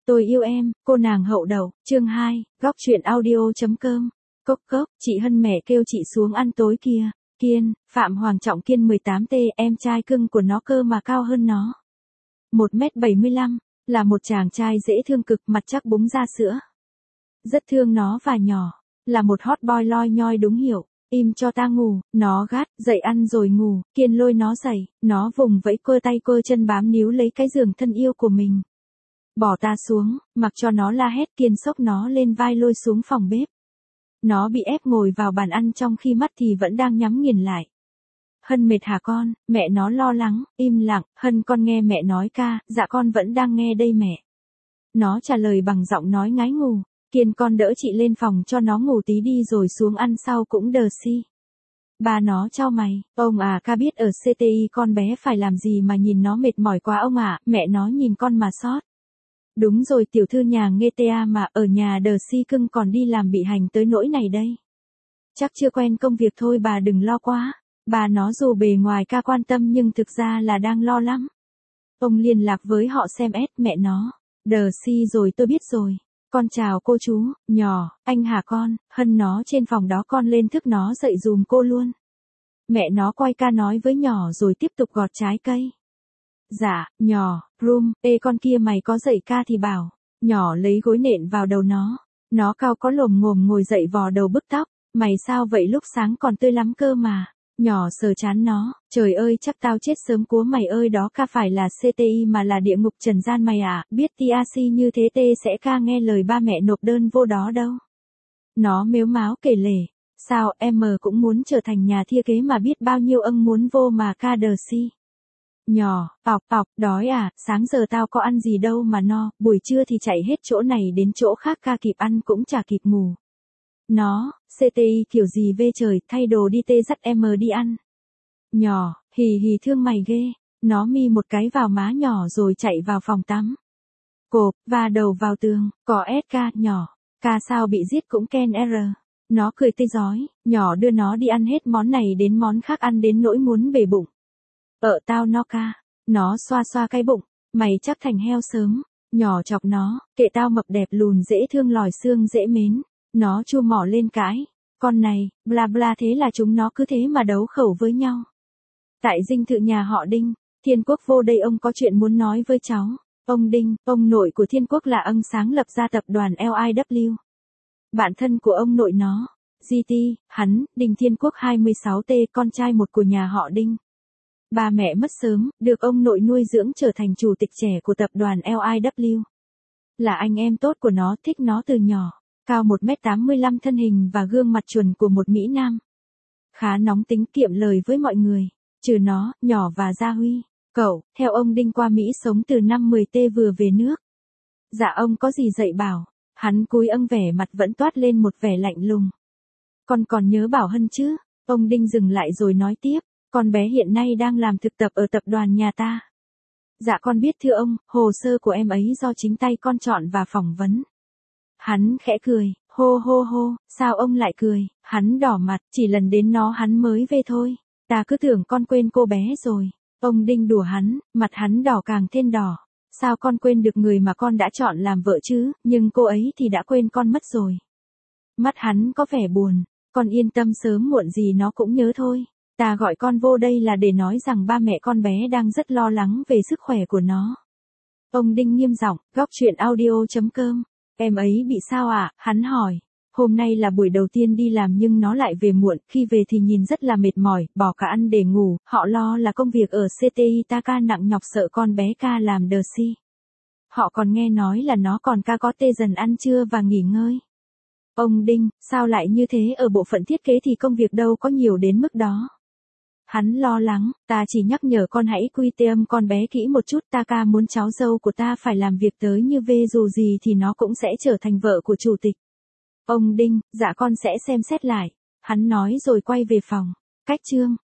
Tôi yêu em, cô nàng hậu đậu, chương 2, góc truyện audio.com. Cốc cốc, chị Hân mẹ kêu chị xuống ăn tối kìa. Kiên, Phạm Hoàng Trọng Kiên 18T, em trai cưng của nó cơ mà cao hơn nó. 1m75, là một chàng trai dễ thương cực, mặt chắc búng ra sữa. Rất thương nó và nhỏ, là một hot boy loi nhoi đúng hiểu. Im cho ta ngủ, nó gắt, dậy ăn rồi ngủ. Kiên lôi nó dậy, nó vùng vẫy cơ tay cơ chân bám níu lấy cái giường thân yêu của mình. Bỏ ta xuống, mặc cho nó la hét. Kiên xốc nó lên vai lôi xuống phòng bếp. Nó bị ép ngồi vào bàn ăn trong khi mắt thì vẫn đang nhắm nghiền lại. Hân mệt hả con? Mẹ nó lo lắng, im lặng. Hân con nghe mẹ nói ca. Dạ con vẫn đang nghe đây mẹ. Nó trả lời bằng giọng nói ngái ngủ. Kiên con đỡ chị lên phòng cho nó ngủ tí đi rồi xuống ăn sau cũng đờ si. Ba nó chau mày, ông à ca biết ở CTI con bé phải làm gì mà nhìn nó mệt mỏi quá ông ạ. Mẹ nó nhìn con mà sót. Đúng rồi tiểu thư nhà nghe ta mà ở nhà đờ si cưng còn đi làm bị hành tới nỗi này đây. Chắc chưa quen công việc thôi bà đừng lo quá. Bà nó dù bề ngoài ca quan tâm nhưng thực ra là đang lo lắm. Ông liên lạc với họ xem mẹ nó. Đờ si rồi tôi biết rồi. Con chào cô chú, nhỏ, anh hả con, Hân nó trên phòng đó con lên thức nó dậy dùm cô luôn. Mẹ nó quay ca nói với nhỏ rồi tiếp tục gọt trái cây. Dạ, nhỏ, Rum, ê con kia mày có dậy ca thì bảo. Nhỏ lấy gối nện vào đầu nó. Nó cao có lồm ngồm ngồi dậy vò đầu bứt tóc. Mày sao vậy lúc sáng còn tươi lắm cơ mà. Nhỏ sờ chán nó. Trời ơi chắc tao chết sớm cúa mày ơi đó ca phải là CTI mà là địa ngục trần gian mày à. Biết TRC như thế T sẽ ca nghe lời ba mẹ nộp đơn vô đó đâu. Nó mếu máo kể lể. Sao em cũng muốn trở thành nhà thiết kế mà biết bao nhiêu âng muốn vô mà ca đờ si. Nhỏ, đói à, sáng giờ tao có ăn gì đâu mà no, buổi trưa thì chạy hết chỗ này đến chỗ khác ca kịp ăn cũng chả kịp ngủ. Nó, CTI kiểu gì về trời, thay đồ đi tê dắt em đi ăn. Nhỏ, hì hì thương mày ghê, nó mi một cái vào má nhỏ rồi chạy vào phòng tắm. Cộp, và đầu vào tường, có SK, nhỏ, ca sao bị giết cũng Ken R. Nó cười tươi rói, nhỏ đưa nó đi ăn hết món này đến món khác ăn đến nỗi muốn bể bụng. Tao no ca. Nó xoa xoa cái bụng. Mày chắc thành heo sớm. Nhỏ chọc nó. Kệ tao mập đẹp lùn dễ thương lòi xương dễ mến. Nó chua mỏ lên cãi. Con này, bla bla thế là chúng nó cứ thế mà đấu khẩu với nhau. Tại dinh thự nhà họ Đinh. Thiên Quốc vô đây ông có chuyện muốn nói với cháu. Ông Đinh, ông nội của Thiên Quốc là ông sáng lập ra tập đoàn LIW. Bạn thân của ông nội nó. GT, hắn, Đinh Thiên Quốc 26T, con trai một của nhà họ Đinh. Ba mẹ mất sớm, được ông nội nuôi dưỡng trở thành chủ tịch trẻ của tập đoàn LIW. Là anh em tốt của nó, thích nó từ nhỏ. Cao 1m85 thân hình và gương mặt chuẩn của một Mỹ Nam. Khá nóng tính kiệm lời với mọi người. Trừ nó, nhỏ và Gia Huy. Cậu, theo ông Đinh qua Mỹ sống từ năm 10T vừa về nước. Dạ ông có gì dạy bảo. Hắn cúi vẻ mặt vẫn toát lên một vẻ lạnh lùng. Con còn nhớ bảo Hân chứ. Ông Đinh dừng lại rồi nói tiếp. Con bé hiện nay đang làm thực tập ở tập đoàn nhà ta. Dạ con biết thưa ông, hồ sơ của em ấy do chính tay con chọn và phỏng vấn. Hắn khẽ cười, hô, sao ông lại cười, hắn đỏ mặt, chỉ lần đến nó hắn mới về thôi. Ta cứ tưởng con quên cô bé rồi. Ông Đinh đùa hắn, mặt hắn đỏ càng thêm đỏ. Sao con quên được người mà con đã chọn làm vợ chứ, nhưng cô ấy thì đã quên con mất rồi. Mắt hắn có vẻ buồn, con yên tâm sớm muộn gì nó cũng nhớ thôi. Ta gọi con vô đây là để nói rằng ba mẹ con bé đang rất lo lắng về sức khỏe của nó. Ông Đinh nghiêm giọng, góc truyện audio.com. Em ấy bị sao ạ? Hắn hỏi. Hôm nay là buổi đầu tiên đi làm nhưng nó lại về muộn, khi về thì nhìn rất là mệt mỏi, bỏ cả ăn để ngủ, họ lo là công việc ở CTI ta ca nặng nhọc sợ con bé ca làm đờ si. Họ còn nghe nói là nó còn ca có tê dần ăn trưa và nghỉ ngơi. Ông Đinh, sao lại như thế ở bộ phận thiết kế thì công việc đâu có nhiều đến mức đó. Hắn lo lắng, ta chỉ nhắc nhở con hãy quy têm con bé kỹ một chút, ta ca muốn cháu dâu của ta phải làm việc tới như về dù gì thì nó cũng sẽ trở thành vợ của chủ tịch. Ông Đinh, dạ con sẽ xem xét lại. Hắn nói rồi quay về phòng. Cách chương.